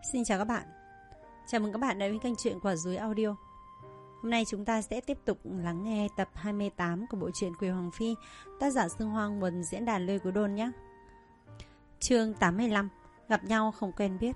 Xin chào các bạn. Chào mừng các bạn đến với kênh truyện Quả Dúi Audio. Hôm nay chúng ta sẽ tiếp tục lắng nghe tập 28 của bộ truyện Quỷ Hoàng Phi, tác giả Sương Hoang, nguồn diễn đàn Lê Cú Đôn nhé. Chương 85, gặp nhau không quen biết.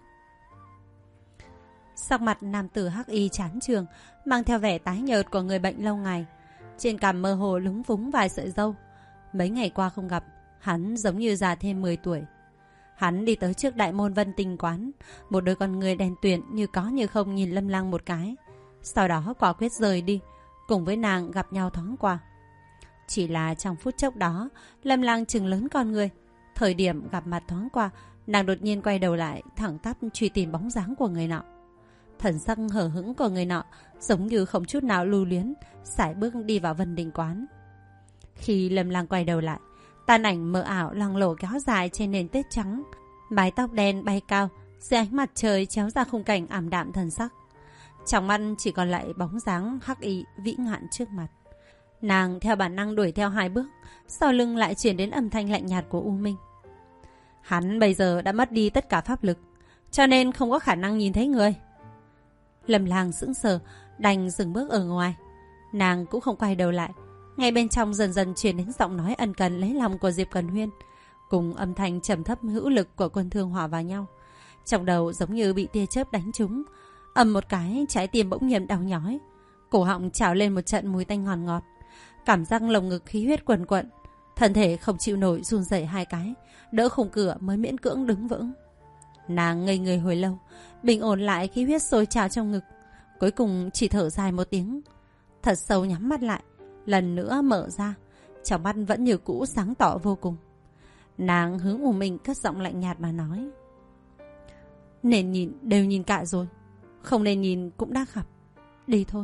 Sắc mặt nam tử hắc y chán chường, mang theo vẻ tái nhợt của người bệnh lâu ngày. Trên cằm mơ hồ lúng phúng vài sợi râu. Mấy ngày qua không gặp, hắn giống như già thêm 10 tuổi. Hắn đi tới trước đại môn Vân Tình quán, một đôi con người đen tuyền như có như không nhìn Lâm Lang một cái. Sau đó quả quyết rời đi, cùng với nàng gặp nhau thoáng qua. Chỉ là trong phút chốc đó, Lâm Lang chừng lớn con người. Thời điểm gặp mặt thoáng qua, nàng đột nhiên quay đầu lại, thẳng tắp truy tìm bóng dáng của người nọ. Thần sắc hờ hững của người nọ giống như không chút nào lưu luyến, sải bước đi vào Vân Đình quán. Khi Lâm Lang quay đầu lại, tàn ảnh mờ ảo loang lổ kéo dài trên nền tuyết trắng, mái tóc đen bay cao dưới ánh mặt trời chéo ra khung cảnh ảm đạm thần sắc. Trong mắt chỉ còn lại bóng dáng hắc y vĩ ngạn trước mặt. Nàng theo bản năng đuổi theo 2 bước, sau lưng lại truyền đến âm thanh lạnh nhạt của U Minh. Hắn bây giờ đã mất đi tất cả pháp lực, cho nên không có khả năng nhìn thấy người. Lâm Lang sững sờ, đành dừng bước ở ngoài. Nàng cũng không quay đầu lại. Ngay bên trong dần dần truyền đến giọng nói ân cần lấy lòng của Diệp Cần Huyên, cùng âm thanh trầm thấp hữu lực của Quân Thương hòa vào nhau. Trong đầu giống như bị tia chớp đánh trúng, ầm một cái, trái tim bỗng nhiên đau nhói, cổ họng trào lên một trận mùi tanh ngọt ngọt, cảm giác lồng ngực khí huyết quần quận, thân thể không chịu nổi run rẩy 2 cái, đỡ khung cửa mới miễn cưỡng đứng vững. Nàng ngây người hồi lâu, bình ổn lại khí huyết sôi trào trong ngực, cuối cùng chỉ thở dài một tiếng, thật sâu nhắm mắt lại, lần nữa mở ra, trong mắt vẫn như cũ sáng tỏ vô cùng. Nàng hướng U Minh cất giọng lạnh nhạt mà nói: nên nhìn đều nhìn cả rồi, không nên nhìn cũng đã gặp, đi thôi.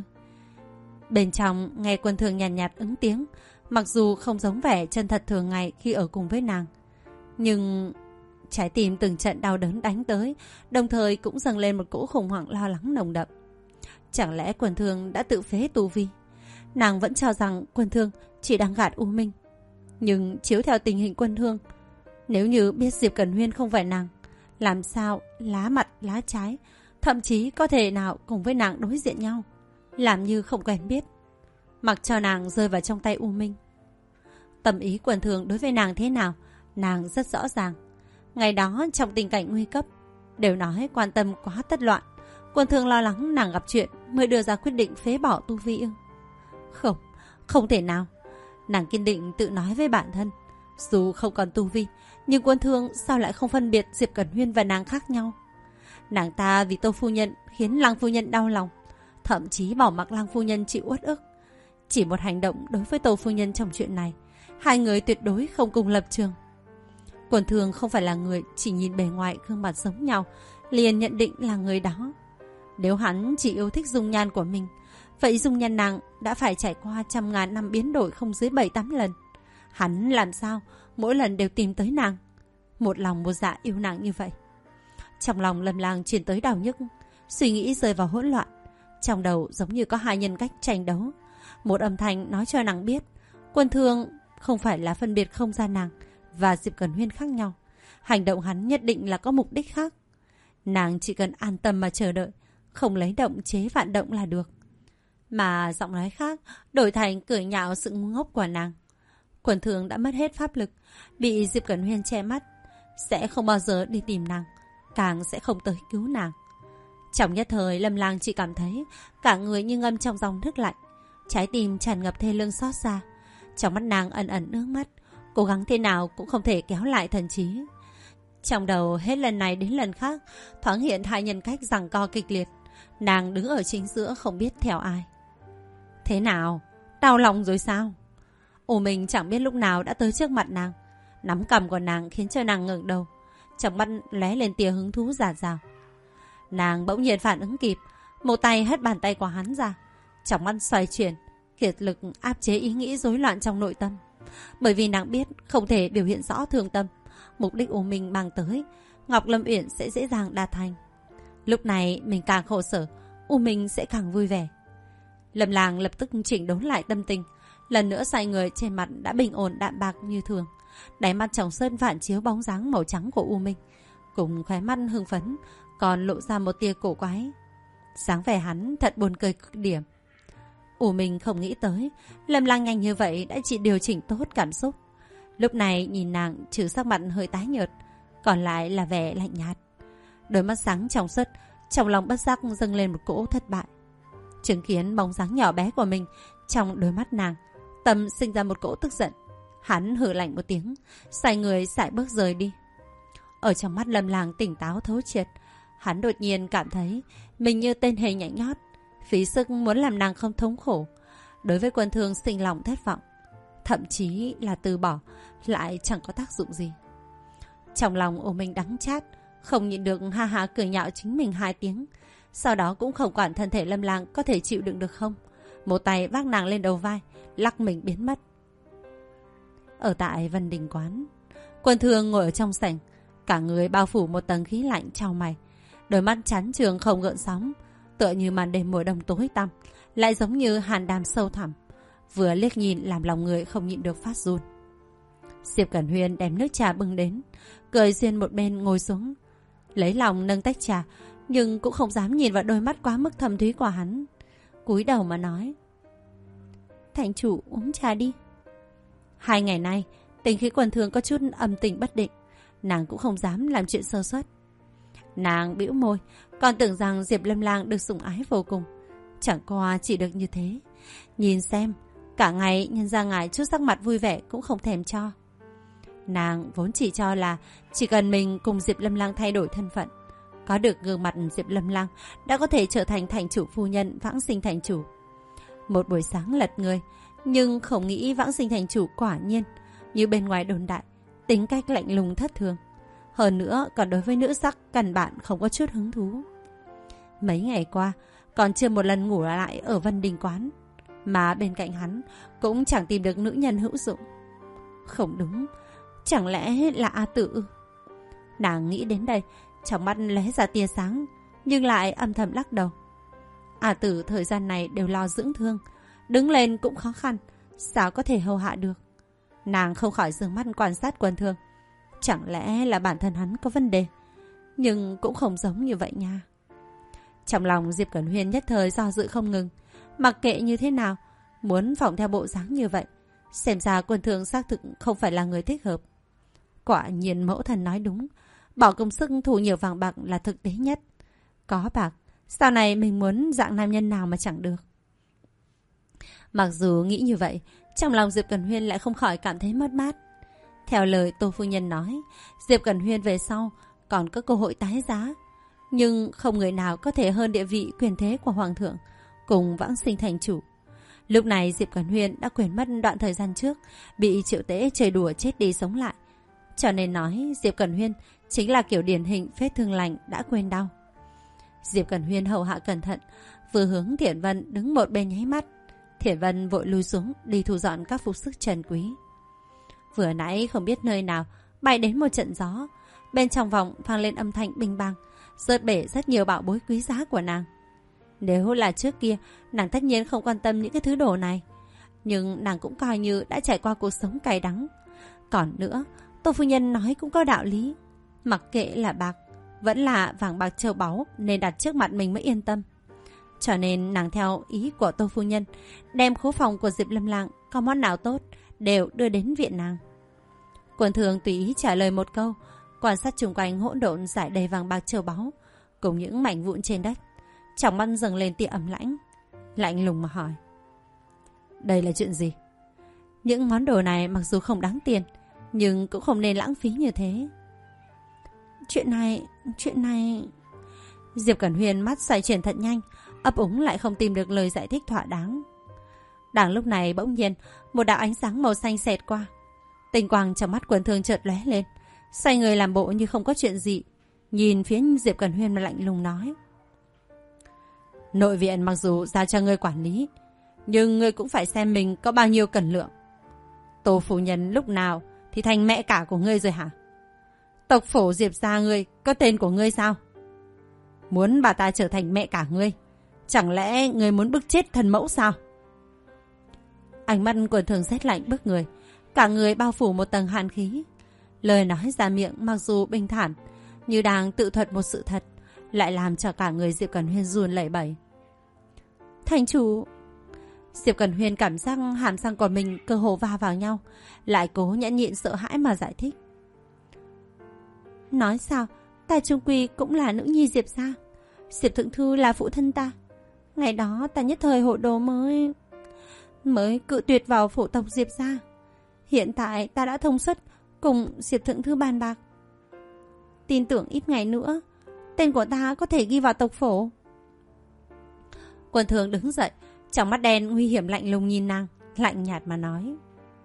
Bên trong nghe Quân Thương nhàn nhạt ứng tiếng, mặc dù không giống vẻ chân thật thường ngày khi ở cùng với nàng, nhưng trái tim từng trận đau đớn đánh tới, đồng thời cũng dâng lên một cỗ khủng hoảng lo lắng nồng đậm. Chẳng lẽ Quân Thương đã tự phế tu vi? Nàng vẫn cho rằng Quân Thương chỉ đang gạt U Minh. Nhưng chiếu theo tình hình Quân Thương, nếu như biết Diệp Cần Huyên không phải nàng, làm sao lá mặt lá trái, thậm chí có thể nào cùng với nàng đối diện nhau, làm như không quen biết, mặc cho nàng rơi vào trong tay U Minh. Tâm ý Quân Thương đối với nàng thế nào, nàng rất rõ ràng. Ngày đó trong tình cảnh nguy cấp, đều nói quan tâm quá tất loạn, Quân Thương lo lắng nàng gặp chuyện mới đưa ra quyết định phế bỏ tu vi ư? Không, không thể nào. Nàng kiên định tự nói với bản thân, dù không còn tu vi, nhưng Quân Thương sao lại không phân biệt Diệp Cẩn Huyên và nàng khác nhau? Nàng ta vì Tô phu nhân khiến Lăng phu nhân đau lòng, thậm chí bỏ mặc Lăng phu nhân chịu uất ức. Chỉ một hành động đối với Tô phu nhân trong chuyện này, 2 người tuyệt đối không cùng lập trường. Quân Thương không phải là người chỉ nhìn bề ngoài gương mặt giống nhau liền nhận định là người đó. Nếu hắn chỉ yêu thích dung nhan của mình, vậy dung nhan nàng đã phải trải qua trăm ngàn năm biến đổi không dưới 7-8 lần. Hắn làm sao mỗi lần đều tìm tới nàng, một lòng một dạ yêu nàng như vậy? Trong lòng Lâm Lang truyền tới đau nhức, suy nghĩ rơi vào hỗn loạn. Trong đầu giống như có 2 nhân cách tranh đấu. Một âm thanh nói cho nàng biết Quân Thương không phải là phân biệt không ra nàng và Diệp Cần Huyên khác nhau. Hành động hắn nhất định là có mục đích khác. Nàng chỉ cần an tâm mà chờ đợi, không lấy động chế vạn động là được. Mà giọng nói khác đổi thành cười nhạo sự ngu ngốc của nàng. Quân Thương đã mất hết pháp lực, bị Diệp Cẩn Huyên che mắt, sẽ không bao giờ đi tìm nàng, càng sẽ không tới cứu nàng. Trong nhất thời, Lâm Lang chỉ cảm thấy cả người như ngâm trong dòng nước lạnh, trái tim tràn ngập thê lương xót xa. Trong mắt nàng ẩn ẩn nước mắt, cố gắng thế nào cũng không thể kéo lại thần trí. Trong đầu hết lần này đến lần khác thoáng hiện 2 nhân cách giằng co kịch liệt. Nàng đứng ở chính giữa không biết theo ai. Thế nào? Đau lòng rồi sao? U Minh chẳng biết lúc nào đã tới trước mặt nàng, nắm cằm của nàng khiến cho nàng ngẩng đầu, trong mắt lóe lên tia hứng thú rả rào. Nàng bỗng nhiên phản ứng kịp, một tay hất bàn tay của hắn ra, trong mắt xoay chuyển, kiệt lực áp chế ý nghĩ rối loạn trong nội tâm. Bởi vì nàng biết không thể biểu hiện rõ thương tâm, mục đích U Minh mang tới, Ngọc Lâm Uyển sẽ dễ dàng đạt thành. Lúc này mình càng khổ sở, U Minh sẽ càng vui vẻ. Lâm Lang lập tức chỉnh đốn lại tâm tình, lần nữa xoay người, trên mặt đã bình ổn đạm bạc như thường. Đáy mắt trong sơn phản chiếu bóng dáng màu trắng của U Minh, cùng khóe mắt hưng phấn, còn lộ ra một tia cổ quái. Dáng vẻ hắn thật buồn cười cực điểm. Mình không nghĩ tới Lâm Lang nhanh như vậy đã chỉ điều chỉnh tốt cảm xúc. Lúc này nhìn nàng trừ sắc mặt hơi tái nhợt, còn lại là vẻ lạnh nhạt. Đôi mắt sáng trong suốt, trong lòng bất giác dâng lên một cỗ thất bại. Chứng kiến bóng dáng nhỏ bé của mình trong đôi mắt nàng, tâm sinh ra một cỗ tức giận. Hắn hừ lạnh một tiếng, xoay người sải bước rời đi. Ở trong mắt Lâm Lang tỉnh táo thấu triệt, hắn đột nhiên cảm thấy mình như tên hề nhảy nhót, phí sức muốn làm nàng không thống khổ. Đối với Quân Thương sinh lòng thất vọng, thậm chí là từ bỏ, lại chẳng có tác dụng gì. Trong lòng ôm mình đắng chát, không nhịn được ha ha cười nhạo chính mình 2 tiếng. Sau đó cũng không quản thân thể Lâm Lang có thể chịu đựng được không, một tay vác nàng lên đầu vai, lắc mình biến mất. Ở tại Vân Đình quán, Quân Thương ngồi ở trong sảnh, cả người bao phủ một tầng khí lạnh chau mày, đôi mắt chán trường không gợn sóng, tựa như màn đêm mùa đông tối tăm, lại giống như hàn đàm sâu thẳm, vừa liếc nhìn làm lòng người không nhịn được phát run. Diệp Cẩn Huyên đem nước trà bưng đến, cười duyên một bên ngồi xuống, lấy lòng nâng tách trà, nhưng cũng không dám nhìn vào đôi mắt quá mức thâm thúy của hắn, cúi đầu mà nói: "Thành chủ uống trà đi." 2 ngày nay tình khí Quân Thương có chút âm tình bất định, nàng cũng không dám làm chuyện sơ suất. Nàng bĩu môi, còn tưởng rằng Diệp Lâm Lang được sủng ái vô cùng, chẳng qua chỉ được như thế. Nhìn xem, cả ngày nhân ra ngài chút sắc mặt vui vẻ cũng không thèm cho. Nàng vốn chỉ cho là chỉ cần mình cùng Diệp Lâm Lang thay đổi thân phận, có được gương mặt Diệp Lâm Lang đã có thể trở thành thành chủ phu nhân Vãng Sinh thành chủ. Một buổi sáng lật người, nhưng không nghĩ Vãng Sinh thành chủ quả nhiên như bên ngoài đồn đại, tính cách lạnh lùng thất thường. Hơn nữa còn đối với nữ sắc căn bản không có chút hứng thú. Mấy ngày qua còn chưa một lần ngủ lại ở Vân Đình quán, mà bên cạnh hắn cũng chẳng tìm được nữ nhân hữu dụng. Không đúng, chẳng lẽ là A Tử? Nàng nghĩ đến đây, trong mắt lóe ra tia sáng, nhưng lại âm thầm lắc đầu. A Tử thời gian này đều lo dưỡng thương, đứng lên cũng khó khăn, sao có thể hầu hạ được? Nàng không khỏi dương mắt quan sát Quân Thương. Chẳng lẽ là bản thân hắn có vấn đề? Nhưng cũng không giống như vậy nha. Trong lòng Diệp Cẩn Huyên nhất thời do dự không ngừng. Mặc kệ như thế nào, muốn phỏng theo bộ dáng như vậy, xem ra Quân Thương xác thực không phải là người thích hợp. Quả nhiên mẫu thần nói đúng, bỏ công sức thu nhiều vàng bạc là thực tế nhất. Có bạc, sau này mình muốn dạng nam nhân nào mà chẳng được. Mặc dù nghĩ như vậy, trong lòng Diệp Cẩn Huyên lại không khỏi cảm thấy mất mát. Theo lời Tô phu nhân nói, Diệp Cẩn Huyên về sau còn có cơ hội tái giá, nhưng không người nào có thể hơn địa vị quyền thế của Hoàng thượng cùng Vãng Sinh thành chủ. Lúc này Diệp Cẩn Huyên đã quên mất đoạn thời gian trước bị Triệu Tế chơi đùa chết đi sống lại, cho nên nói Diệp Cẩn Huyên chính là kiểu điển hình vết thương lành đã quên đau. Diệp Cẩn Huyên hầu hạ cẩn thận, vừa hướng Thiển Vân đứng một bên nháy mắt. Thiển Vân vội lùi xuống đi thu dọn các phục sức trần quý. Vừa nãy không biết nơi nào bay đến một trận gió, bên trong vòng vang lên âm thanh binh bang, rớt bể rất nhiều bảo bối quý giá của nàng. Nếu là trước kia, nàng tất nhiên không quan tâm những cái thứ đồ này, nhưng nàng cũng coi như đã trải qua cuộc sống cay đắng. Còn nữa, Tô phu nhân nói cũng có đạo lý, mặc kệ là bạc vẫn là vàng bạc châu báu nên đặt trước mặt mình mới yên tâm. Cho nên nàng theo ý của Tô phu nhân, đem khố phòng của Diệp Lâm Lang có món nào tốt đều đưa đến viện nàng. Quân Thương tùy ý trả lời một câu, quan sát chung quanh hỗn độn rải đầy vàng bạc châu báu cùng những mảnh vụn trên đất, trong mắt dâng lên tia ấm lãnh, lạnh lùng mà hỏi: "Đây là chuyện gì?" Những món đồ này mặc dù không đáng tiền, nhưng cũng không nên lãng phí như thế. Chuyện này... Diệp Cẩn Huyên mắt xoay chuyển thật nhanh, ấp úng lại không tìm được lời giải thích thỏa đáng. Đang lúc này bỗng nhiên một đạo ánh sáng màu xanh xẹt qua, tinh quang trong mắt Quân Thương chợt lóe lên, xoay người làm bộ như không có chuyện gì, nhìn phía Diệp Cẩn Huyên mà lạnh lùng nói: "Nội viện mặc dù giao cho ngươi quản lý, nhưng ngươi cũng phải xem mình có bao nhiêu cân lượng. Tô phu nhân lúc nào thì thành mẹ cả của ngươi rồi hả? Tộc phổ Diệp gia ngươi có tên của ngươi sao? Muốn bà ta trở thành mẹ cả ngươi, chẳng lẽ ngươi muốn bức chết thân mẫu sao?" Ánh mắt Quân Thương rét lạnh bức người, cả người bao phủ một tầng hàn khí. Lời nói ra miệng mặc dù bình thản, như đang tự thuật một sự thật, lại làm cho cả người Diệp Cẩn Huyên run lẩy bẩy. Thành chủ... Diệp Cẩn Huyên cảm giác hàm răng của mình cơ hồ va vào nhau, lại cố nhẫn nhịn sợ hãi mà giải thích. Nói sao, ta chung quy cũng là nữ nhi Diệp gia. Diệp thượng thư là phụ thân ta. Ngày đó ta nhất thời hồ đồ mới cự tuyệt vào phổ tộc Diệp gia. Hiện tại ta đã thông suất cùng Diệp thượng thư bàn bạc. Tin tưởng ít ngày nữa tên của ta có thể ghi vào tộc phổ. Quân Thường đứng dậy, trong mắt đen nguy hiểm lạnh lùng nhìn nàng, lạnh nhạt mà nói.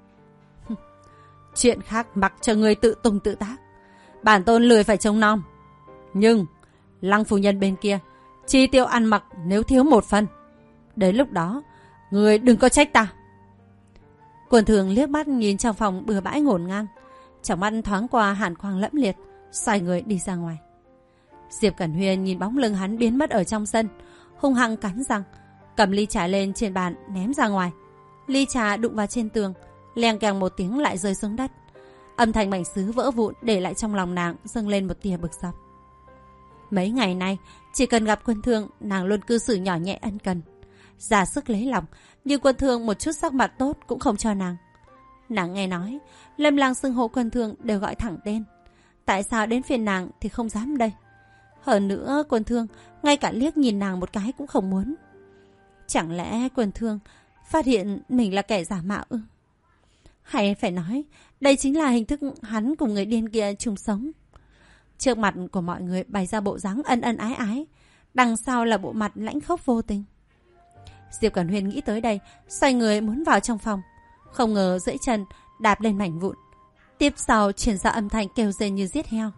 Chuyện khác mặc cho người tự tung tự tác. Bản tôn lười phải trông nom. Nhưng Lăng phu nhân bên kia chi tiêu ăn mặc nếu thiếu một phần, đến lúc đó người đừng có trách ta. Quân Thường liếc mắt nhìn trong phòng bừa bãi ngổn ngang, trong mắt thoáng qua hàn quang lẫm liệt, xoay người đi ra ngoài. Diệp Cẩn Huyên nhìn bóng lưng hắn biến mất ở trong sân, hung hăng cắn răng, cầm ly trà lên trên bàn ném ra ngoài. Ly trà đụng vào trên tường, leng keng một tiếng lại rơi xuống đất. Âm thanh mảnh sứ vỡ vụn để lại trong lòng nàng dâng lên một tia bực dọc. Mấy ngày nay, chỉ cần gặp Quân Thương, nàng luôn cư xử nhỏ nhẹ ân cần, ra sức lấy lòng, nhưng Quân Thương một chút sắc mặt tốt cũng không cho nàng. Nàng nghe nói Lâm Lang xưng hô Quân Thương đều gọi thẳng tên, tại sao đến phiên nàng thì không dám đây? Hơn nữa Quân Thương ngay cả liếc nhìn nàng một cái cũng không muốn. Chẳng lẽ Quân Thương phát hiện mình là kẻ giả mạo ư? Hay phải nói đây chính là hình thức hắn cùng người điên kia chung sống. Trước mặt của mọi người bày ra bộ dáng ân ân ái ái, đằng sau là bộ mặt lãnh khốc vô tình. Diệp Cẩn Huyên nghĩ tới đây, xoay người muốn vào trong phòng, không ngờ duỗi chân đạp lên mảnh vụn, tiếp sau truyền ra âm thanh kêu rên như giết heo.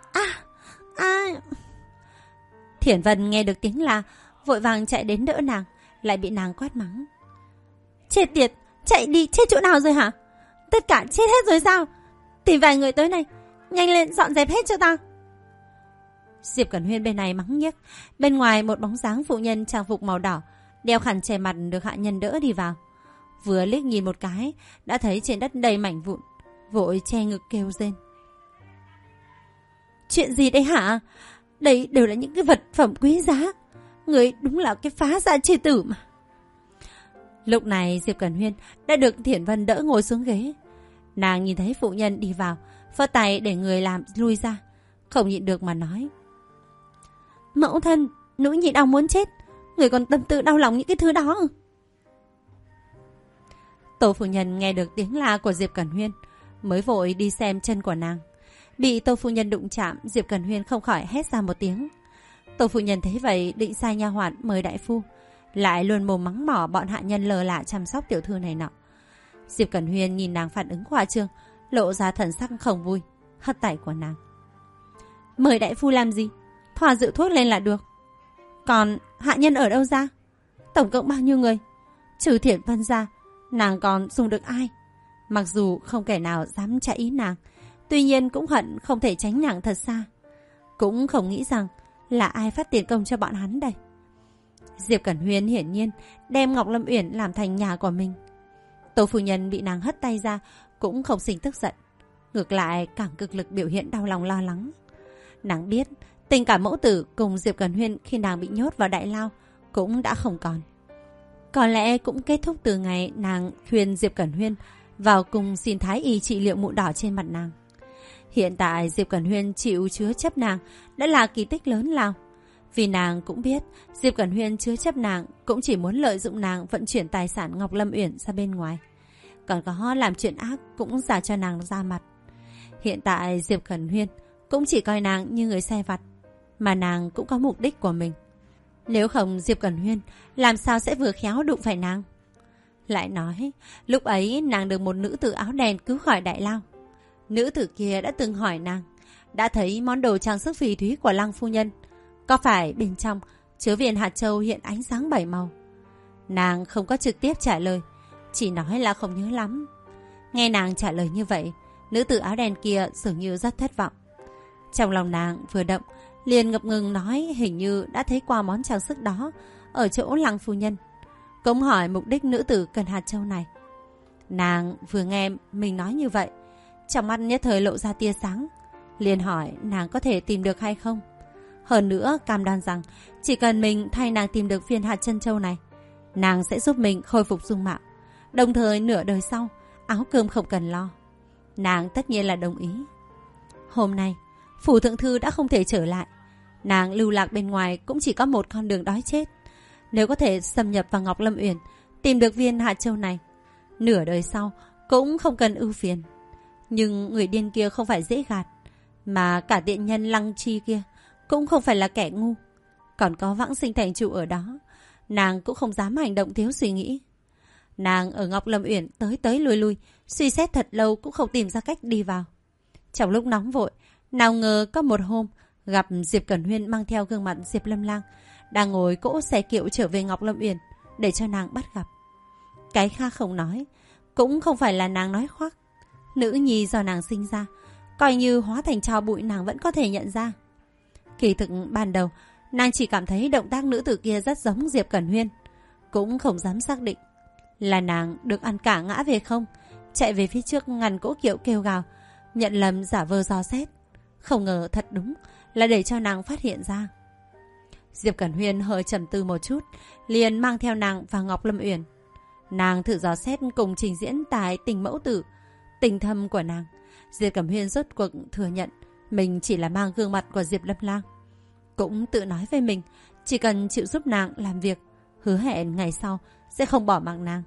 Thiển Vân nghe được tiếng la, vội vàng chạy đến đỡ nàng, lại bị nàng quát mắng. Chết tiệt, chạy đi chết chỗ nào rồi hả? Tất cả chết hết rồi sao? Tìm vài người tới này, nhanh lên dọn dẹp hết cho ta. Diệp Cẩn Huyên bên này mắng nhiếc, bên ngoài một bóng dáng phụ nhân trang phục màu đỏ, đeo khăn che mặt được hạ nhân đỡ đi vào. Vừa liếc nhìn một cái, đã thấy trên đất đầy mảnh vụn, vội che ngực kêu rên. Chuyện gì đấy hả? Đây đều là những cái vật phẩm quý giá. Người đúng là cái phá gia chi tử mà. Lúc này Diệp Cẩn Huyên đã được Thiển Vân đỡ ngồi xuống ghế. Nàng nhìn thấy phụ nhân đi vào, phất tay để người làm lui ra, không nhịn được mà nói. Mẫu thân, nữ nhị đau muốn chết. Người còn tâm tư đau lòng những cái thứ đó. Tô phu nhân nghe được tiếng la của Diệp Cẩn Huyên, mới vội đi xem chân của nàng. Bị Tô phu nhân đụng chạm, Diệp Cẩn Huyên không khỏi hét ra một tiếng. Tô phu nhân thấy vậy định sai nha hoàn mời đại phu, lại luôn mồm mắng mỏ bọn hạ nhân lờ lạ chăm sóc tiểu thư này nọ. Diệp Cẩn Huyên nhìn nàng phản ứng khoa trương, lộ ra thần sắc không vui, hất tay của nàng. Mời đại phu làm gì? Thoa rượu thuốc lên là được. Còn hạ nhân ở đâu ra? Tổng cộng bao nhiêu người? Trừ Thiển Vân ra, nàng còn dùng được ai? Mặc dù không kẻ nào dám chạy ý nàng, tuy nhiên cũng hận không thể tránh nàng thật xa. Cũng không nghĩ rằng là ai phát tiền công cho bọn hắn đây. Diệp Cẩn Huyên hiển nhiên đem Ngọc Lâm Uyển làm thành nhà của mình. Tô phu nhân bị nàng hất tay ra cũng không sinh tức giận, ngược lại càng cực lực biểu hiện đau lòng lo lắng. Nàng biết tình cảm mẫu tử cùng Diệp Cẩn Huyên khi nàng bị nhốt vào đại lao cũng đã không còn. Có lẽ cũng kết thúc từ ngày nàng khuyên Diệp Cẩn Huyên vào cùng xin thái y trị liệu mụn đỏ trên mặt nàng. Hiện tại Diệp Cẩn Huyên chịu chứa chấp nàng đã là kỳ tích lớn lao. Vì nàng cũng biết Diệp Cẩn Huyên chứa chấp nàng cũng chỉ muốn lợi dụng nàng vận chuyển tài sản Ngọc Lâm Uyển ra bên ngoài, còn có làm chuyện ác cũng giả cho nàng ra mặt. Hiện tại Diệp Cẩn Huyên cũng chỉ coi nàng như người sai vặt, mà nàng cũng có mục đích của mình. Nếu không Diệp Cẩn Huyên làm sao sẽ vừa khéo đụng phải nàng? Lại nói lúc ấy nàng được một nữ tử áo đen cứu khỏi đại lao. Nữ tử kia đã từng hỏi nàng, đã thấy món đồ trang sức phỉ thúy của Lăng phu nhân có phải bên trong chứa viên hạt châu hiện ánh sáng 7 màu? Nàng không có trực tiếp trả lời, chỉ nói là không nhớ lắm. Nghe nàng trả lời như vậy, nữ tử áo đen kia dường như rất thất vọng. Trong lòng nàng vừa động, liền ngập ngừng nói hình như đã thấy qua món trang sức đó ở chỗ Lăng phu nhân. Cũng hỏi mục đích nữ tử cần hạt châu này. Nàng vừa nghe mình nói như vậy, trong mắt nhất thời lộ ra tia sáng, liền hỏi nàng có thể tìm được hay không. Hơn nữa cam đoan rằng chỉ cần mình thay nàng tìm được viên hạt chân châu này, nàng sẽ giúp mình khôi phục dung mạo. Đồng thời nửa đời sau, áo cơm không cần lo. Nàng tất nhiên là đồng ý. Hôm nay, phủ thượng thư đã không thể trở lại. Nàng lưu lạc bên ngoài cũng chỉ có một con đường đói chết. Nếu có thể xâm nhập vào Ngọc Lâm Uyển, tìm được viên hạt châu này, nửa đời sau cũng không cần ưu phiền. Nhưng người điên kia không phải dễ gạt, mà cả tiện nhân Lăng Chi kia cũng không phải là kẻ ngu. Còn có Vãng Sinh thành chủ ở đó, nàng cũng không dám hành động thiếu suy nghĩ. Nàng ở Ngọc Lâm Uyển tới tới lui lui, suy xét thật lâu cũng không tìm ra cách đi vào. Trong lúc nóng vội, nào ngờ có một hôm gặp Diệp Cẩn Huyên mang theo gương mặt Diệp Lâm Lang đang ngồi cỗ xe kiệu trở về Ngọc Lâm Uyển để cho nàng bắt gặp. Cái khác không nói, cũng không phải là nàng nói khoác. Nữ nhi do nàng sinh ra, coi như hóa thành tro bụi nàng vẫn có thể nhận ra. Kỳ thực ban đầu, nàng chỉ cảm thấy động tác nữ tử kia rất giống Diệp Cẩn Huyên, cũng không dám xác định là nàng được ăn cả ngã về không. Chạy về phía trước ngăn cỗ kiệu kêu gào, nhận lầm giả vờ dò xét. Không ngờ thật đúng là để cho nàng phát hiện ra. Diệp Cẩn Huyên hơi trầm tư một chút, liền mang theo nàng vào Ngọc Lâm Uyển. Nàng thử dò xét cùng trình diễn tài tình mẫu tử, tình thâm của nàng. Diệp Cẩm Huyên rốt cuộc thừa nhận mình chỉ là mang gương mặt của Diệp Lâm Lang. Cũng tự nói với mình, chỉ cần chịu giúp nàng làm việc, hứa hẹn ngày sau sẽ không bỏ mặc nàng.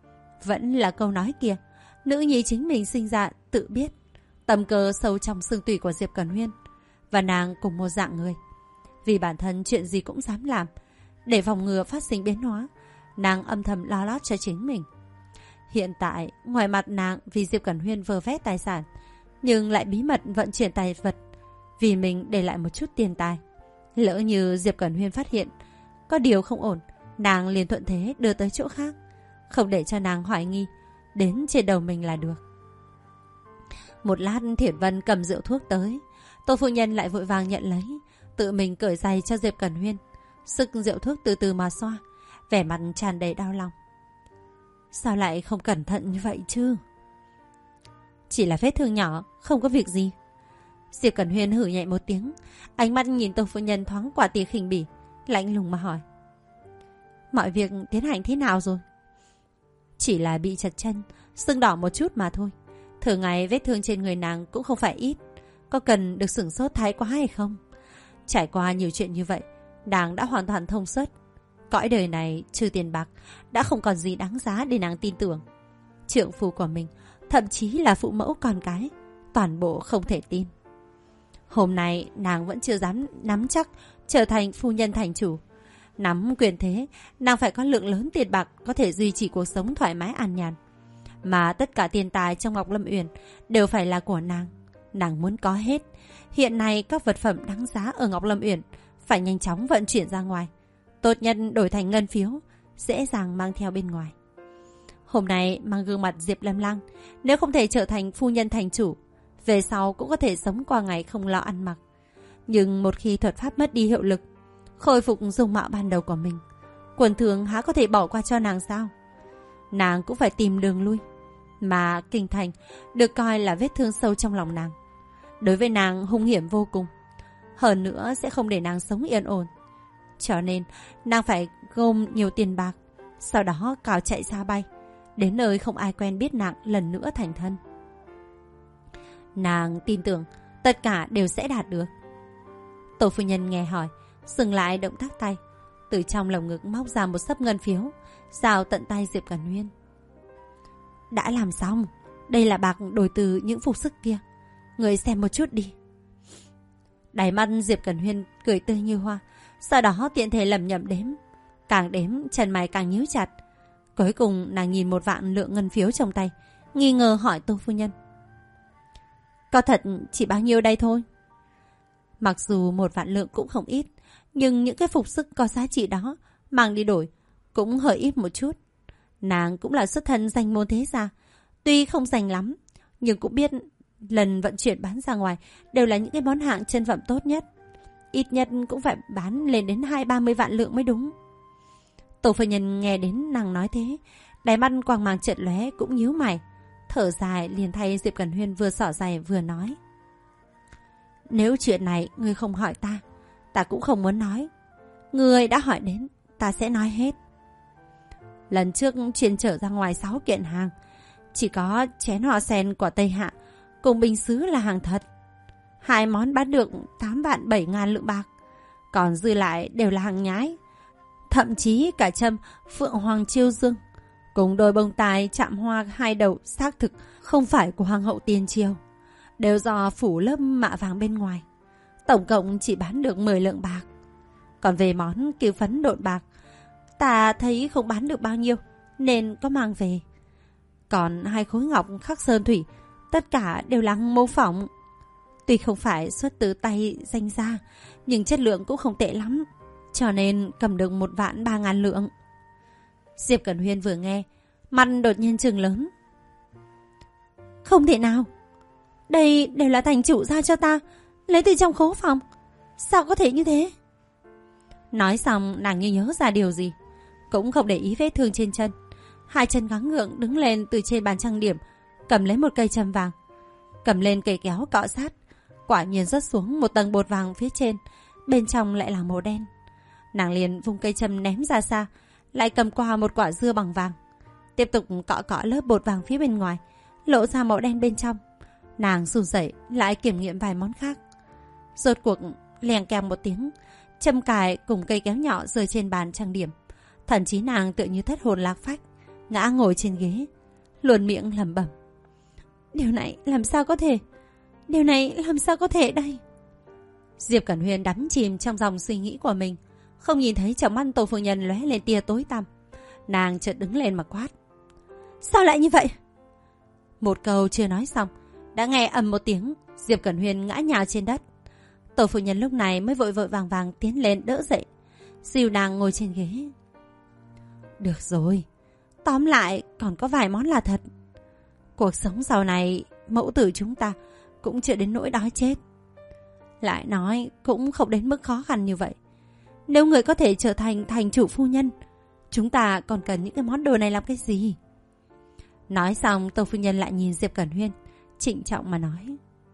Vẫn là câu nói kia, nữ nhi chính mình sinh ra tự biết. Tầm cơ sâu trong xương tủy của Diệp Cẩn Huyên và nàng cùng một dạng người. Vì bản thân chuyện gì cũng dám làm, để phòng ngừa phát sinh biến hóa, nàng âm thầm lo lót cho chính mình. Hiện tại, ngoài mặt nàng vì Diệp Cẩn Huyên vơ vét tài sản, nhưng lại bí mật vận chuyển tài vật, vì mình để lại một chút tiền tài. Lỡ như Diệp Cẩn Huyên phát hiện có điều không ổn, nàng liền thuận thế đưa tới chỗ khác, không để cho nàng hoài nghi đến trên đầu mình là được. Một lát Thiển Vân cầm rượu thuốc tới, Tô phu nhân lại vội vàng nhận lấy, tự mình cởi giày cho Diệp Cẩn Huyên, xức rượu thuốc từ từ mà xoa, vẻ mặt tràn đầy đau lòng. Sao lại không cẩn thận như vậy chứ? Chỉ là vết thương nhỏ, không có việc gì. Diệp Cẩn Huyên hử nhẹ một tiếng, ánh mắt nhìn Tô phu nhân thoáng qua tia khinh bỉ, lạnh lùng mà hỏi: mọi việc tiến hành thế nào rồi? Chỉ là bị chật chân, sưng đỏ một chút mà thôi. Thường ngày vết thương trên người nàng cũng không phải ít, có cần được sửng sốt thái quá hay không? Trải qua nhiều chuyện như vậy, nàng đã hoàn toàn thông suốt. Cõi đời này trừ tiền bạc đã không còn gì đáng giá để nàng tin tưởng. Trượng phu của mình, thậm chí là phụ mẫu con cái, toàn bộ không thể tin. Hôm nay nàng vẫn chưa dám nắm chắc trở thành phu nhân thành chủ. Nắm quyền thế, nàng phải có lượng lớn tiền bạc có thể duy trì cuộc sống thoải mái an nhàn. Mà tất cả tiền tài trong Ngọc Lâm Uyển đều phải là của nàng. Nàng muốn có hết. Hiện nay các vật phẩm đáng giá ở Ngọc Lâm Uyển phải nhanh chóng vận chuyển ra ngoài. Tốt nhất đổi thành ngân phiếu, dễ dàng mang theo bên ngoài. Hôm nay mang gương mặt Diệp Lâm Lang, nếu không thể trở thành phu nhân thành chủ, về sau cũng có thể sống qua ngày không lo ăn mặc. Nhưng một khi thuật pháp mất đi hiệu lực, khôi phục dung mạo ban đầu của mình, quần thường há có thể bỏ qua cho nàng sao? Nàng cũng phải tìm đường lui. Mà kinh thành được coi là vết thương sâu trong lòng nàng, đối với nàng hung hiểm vô cùng. Hơn nữa sẽ không để nàng sống yên ổn. Cho nên nàng phải gom nhiều tiền bạc, sau đó cào chạy xa bay, đến nơi không ai quen biết nàng lần nữa thành thân. Nàng tin tưởng tất cả đều sẽ đạt được. Tổ phu nhân nghe hỏi, dừng lại động tác tay, từ trong lồng ngực móc ra một xấp ngân phiếu, giao tận tay Diệp Cẩn Huyên. Đã làm xong, đây là bạc đổi từ những phục sức kia, người xem một chút đi. Đáy mắt Diệp Cẩn Huyên cười tươi như hoa, sau đó tiện thể lẩm nhẩm đếm. Càng đếm chân mày càng nhíu chặt. Cuối cùng nàng nhìn 1 vạn lượng ngân phiếu trong tay, nghi ngờ hỏi Tô phu nhân: có thật chỉ bao nhiêu đây thôi? Mặc dù 1 vạn lượng cũng không ít, nhưng những cái phục sức có giá trị đó mang đi đổi cũng hơi ít một chút. Nàng cũng là xuất thân danh môn thế gia, tuy không danh lắm, nhưng cũng biết lần vận chuyển bán ra ngoài đều là những cái món hạng chân phẩm tốt nhất. Ít nhất cũng phải bán lên đến 20-30 vạn lượng mới đúng. Tổ phu nhân nghe đến nàng nói thế, đáy mắt quang mang chợt lóe, cũng nhíu mày, thở dài liền thay Diệp Cẩn Huyên vừa xỏ giày vừa nói: nếu chuyện này ngươi không hỏi ta ta cũng không muốn nói. Người đã hỏi đến, ta sẽ nói hết. Lần trước chuyên chở ra ngoài 6 kiện hàng, chỉ có chén hoa sen của Tây Hạ cùng bình sứ là hàng thật. 2 món bán được 8 vạn 7 ngàn lượng bạc, còn dư lại đều là hàng nhái. Thậm chí cả châm Phượng Hoàng Chiêu Dương cùng đôi bông tai chạm hoa 2 đầu xác thực không phải của Hoàng hậu tiền triều, đều do phủ lớp mạ vàng bên ngoài. Tổng cộng chỉ bán được 10 lượng bạc. Còn về món kiều phấn độn bạc, ta thấy không bán được bao nhiêu nên có mang về. Còn 2 khối ngọc khắc sơn thủy, tất cả đều là mô phỏng. Tuy không phải xuất từ tay danh gia, nhưng chất lượng cũng không tệ lắm, cho nên cầm được 1 vạn 3 ngàn lượng. Diệp Cẩn Huyên vừa nghe, mặt đột nhiên trừng lớn. Không thể nào, đây đều là thành chủ ra cho ta, lấy từ trong khố phòng, sao có thể như thế? Nói xong nàng như nhớ ra điều gì, cũng không để ý vết thương trên chân. 2 chân gắng gượng đứng lên từ trên bàn trang điểm, cầm lấy một cây châm vàng, cầm lên cây kéo cọ sát. Quả nhiên rớt xuống một tầng bột vàng phía trên, bên trong lại là màu đen. Nàng liền vung cây châm ném ra xa, lại cầm qua một quả dưa bằng vàng, tiếp tục cọ cọ lớp bột vàng phía bên ngoài, lộ ra màu đen bên trong. Nàng run rẩy lại kiểm nghiệm vài món khác. Rốt cuộc lèng keng một tiếng, châm cài cùng cây kéo nhỏ rơi trên bàn trang điểm. Thậm chí nàng tựa như thất hồn lạc phách, ngã ngồi trên ghế, luồn miệng lẩm bẩm. Điều này làm sao có thể? Điều này làm sao có thể đây? Diệp Cẩn Huyên đắm chìm trong dòng suy nghĩ của mình, không nhìn thấy trong mắt Tô phu nhân lóe lên tia tối tăm. Nàng chợt đứng lên mà quát. Sao lại như vậy? Một câu chưa nói xong, đã nghe ầm một tiếng, Diệp Cẩn Huyên ngã nhào trên đất. Tô phu nhân lúc này mới vội vội vàng vàng tiến lên đỡ dậy, dìu nàng ngồi trên ghế. Được rồi, tóm lại còn có vài món là thật. Cuộc sống sau này mẫu tử chúng ta cũng chưa đến nỗi đói chết. Lại nói cũng không đến mức khó khăn như vậy. Nếu người có thể trở thành thành chủ phu nhân, chúng ta còn cần những cái món đồ này làm cái gì? Nói xong, Tô phu nhân lại nhìn Diệp Cẩn Huyên, trịnh trọng mà nói.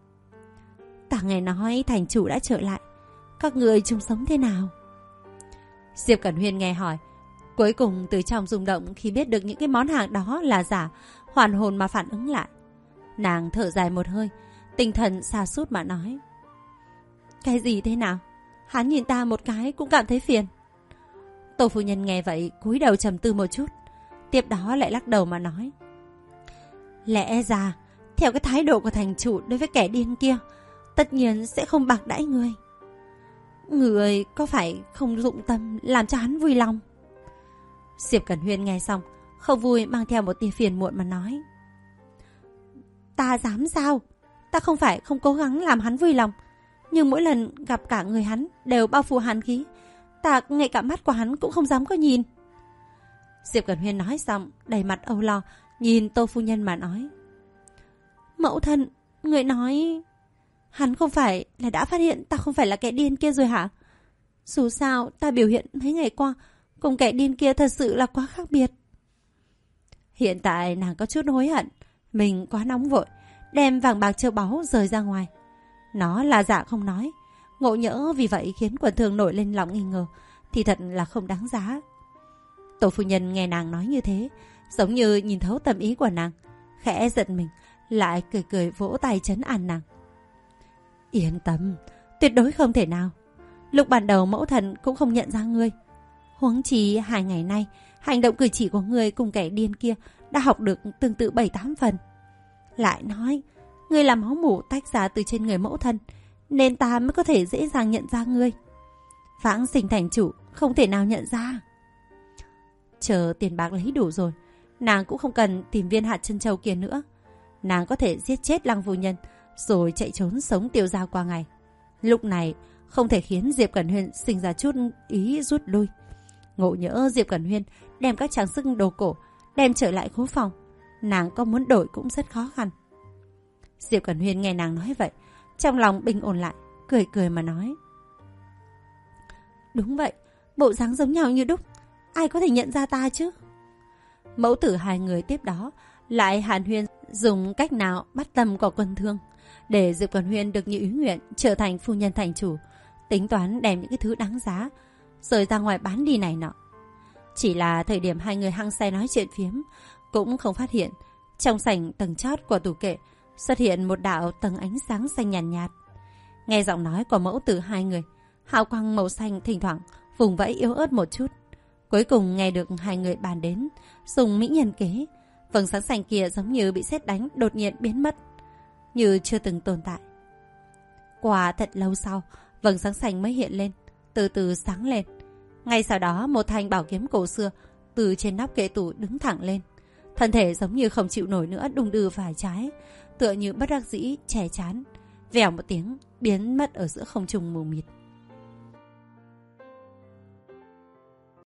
Ta nghe nói thành chủ đã trở lại, các người chung sống thế nào? Diệp Cẩn Huyên nghe hỏi, cuối cùng từ trong rung động khi biết được những cái món hàng đó là giả, hoàn hồn mà phản ứng lại. Nàng thở dài một hơi, tinh thần sa sút mà nói. Cái gì thế nào? Hắn nhìn ta một cái cũng cảm thấy phiền. Tô phu nhân nghe vậy cúi đầu trầm tư một chút, tiếp đó lại lắc đầu mà nói. Lẽ ra theo cái thái độ của thành chủ đối với kẻ điên kia, tất nhiên sẽ không bạc đãi người. Người có phải không dụng tâm làm cho hắn vui lòng? Diệp Cẩn Huyên nghe xong, không vui mang theo một tia phiền muộn mà nói. Ta dám sao? Ta không phải không cố gắng làm hắn vui lòng, nhưng mỗi lần gặp cả người hắn đều bao phủ hàn khí, ta ngay cả mắt của hắn cũng không dám có nhìn. Diệp Cẩn Huyên nói xong, đầy mặt âu lo, nhìn Tô phu nhân mà nói. Mẫu thân, người nói hắn không phải là đã phát hiện ta không phải là kẻ điên kia rồi hả? Dù sao ta biểu hiện mấy ngày qua cùng kẻ điên kia thật sự là quá khác biệt. Hiện tại nàng có chút hối hận, mình quá nóng vội, đem vàng bạc châu báu rời ra ngoài. Nó là giả không nói, ngộ nhỡ vì vậy khiến quần thường nổi lên lòng nghi ngờ, thì thật là không đáng giá. Tổ phu nhân nghe nàng nói như thế, giống như nhìn thấu tâm ý của nàng, khẽ giận mình, lại cười cười vỗ tay trấn an nàng. Yên tâm, tuyệt đối không thể nào. Lúc ban đầu mẫu thần cũng không nhận ra ngươi. Huống chi 2 ngày nay, hành động cử chỉ của ngươi cùng kẻ điên kia đã học được tương tự 7-8 phần. Lại nói, ngươi là máu mủ tách ra từ trên người mẫu thân, nên ta mới có thể dễ dàng nhận ra ngươi. Vãng sinh thành chủ không thể nào nhận ra. Chờ tiền bạc lấy đủ rồi, nàng cũng không cần tìm viên hạt chân châu kia nữa. Nàng có thể giết chết Lăng phu nhân, rồi chạy trốn sống tiêu dao qua ngày. Lúc này không thể khiến Diệp Cẩn Huyên sinh ra chút ý rút lui. Ngộ nhỡ Diệp Cẩn Huyên đem các trang sức đồ cổ đem trở lại khố phòng, nàng có muốn đổi cũng rất khó khăn. Diệp Cẩn Huyên nghe nàng nói vậy, trong lòng bình ổn lại, cười cười mà nói. Đúng vậy, bộ dáng giống nhau như đúc, ai có thể nhận ra ta chứ? Mẫu tử 2 người tiếp đó lại hàn huyên dùng cách nào bắt tâm của quân thương, để Diệp Cẩn Huyên được như ý nguyện trở thành phu nhân thành chủ, tính toán đem những cái thứ đáng giá rời ra ngoài bán đi này nọ. Chỉ là thời điểm hai người hăng say nói chuyện phiếm, cũng không phát hiện trong sảnh tầng chót của tủ kệ xuất hiện một đạo tầng ánh sáng xanh nhàn nhạt. Nghe giọng nói của mẫu tử hai người, hào quang màu xanh thỉnh thoảng vùng vẫy yếu ớt một chút. Cuối cùng nghe được hai người bàn đến dùng mỹ nhân kế, vầng sáng xanh kia giống như bị sét đánh đột nhiên biến mất, như chưa từng tồn tại. Qua thật lâu sau, vầng sáng xanh mới hiện lên, từ từ sáng lên. Ngay sau đó một thanh bảo kiếm cổ xưa từ trên nóc kệ tủ đứng thẳng lên, thân thể giống như không chịu nổi nữa đung đưa vài trái, tựa như bất đắc dĩ che chán, vèo một tiếng biến mất ở giữa không trung mù mịt.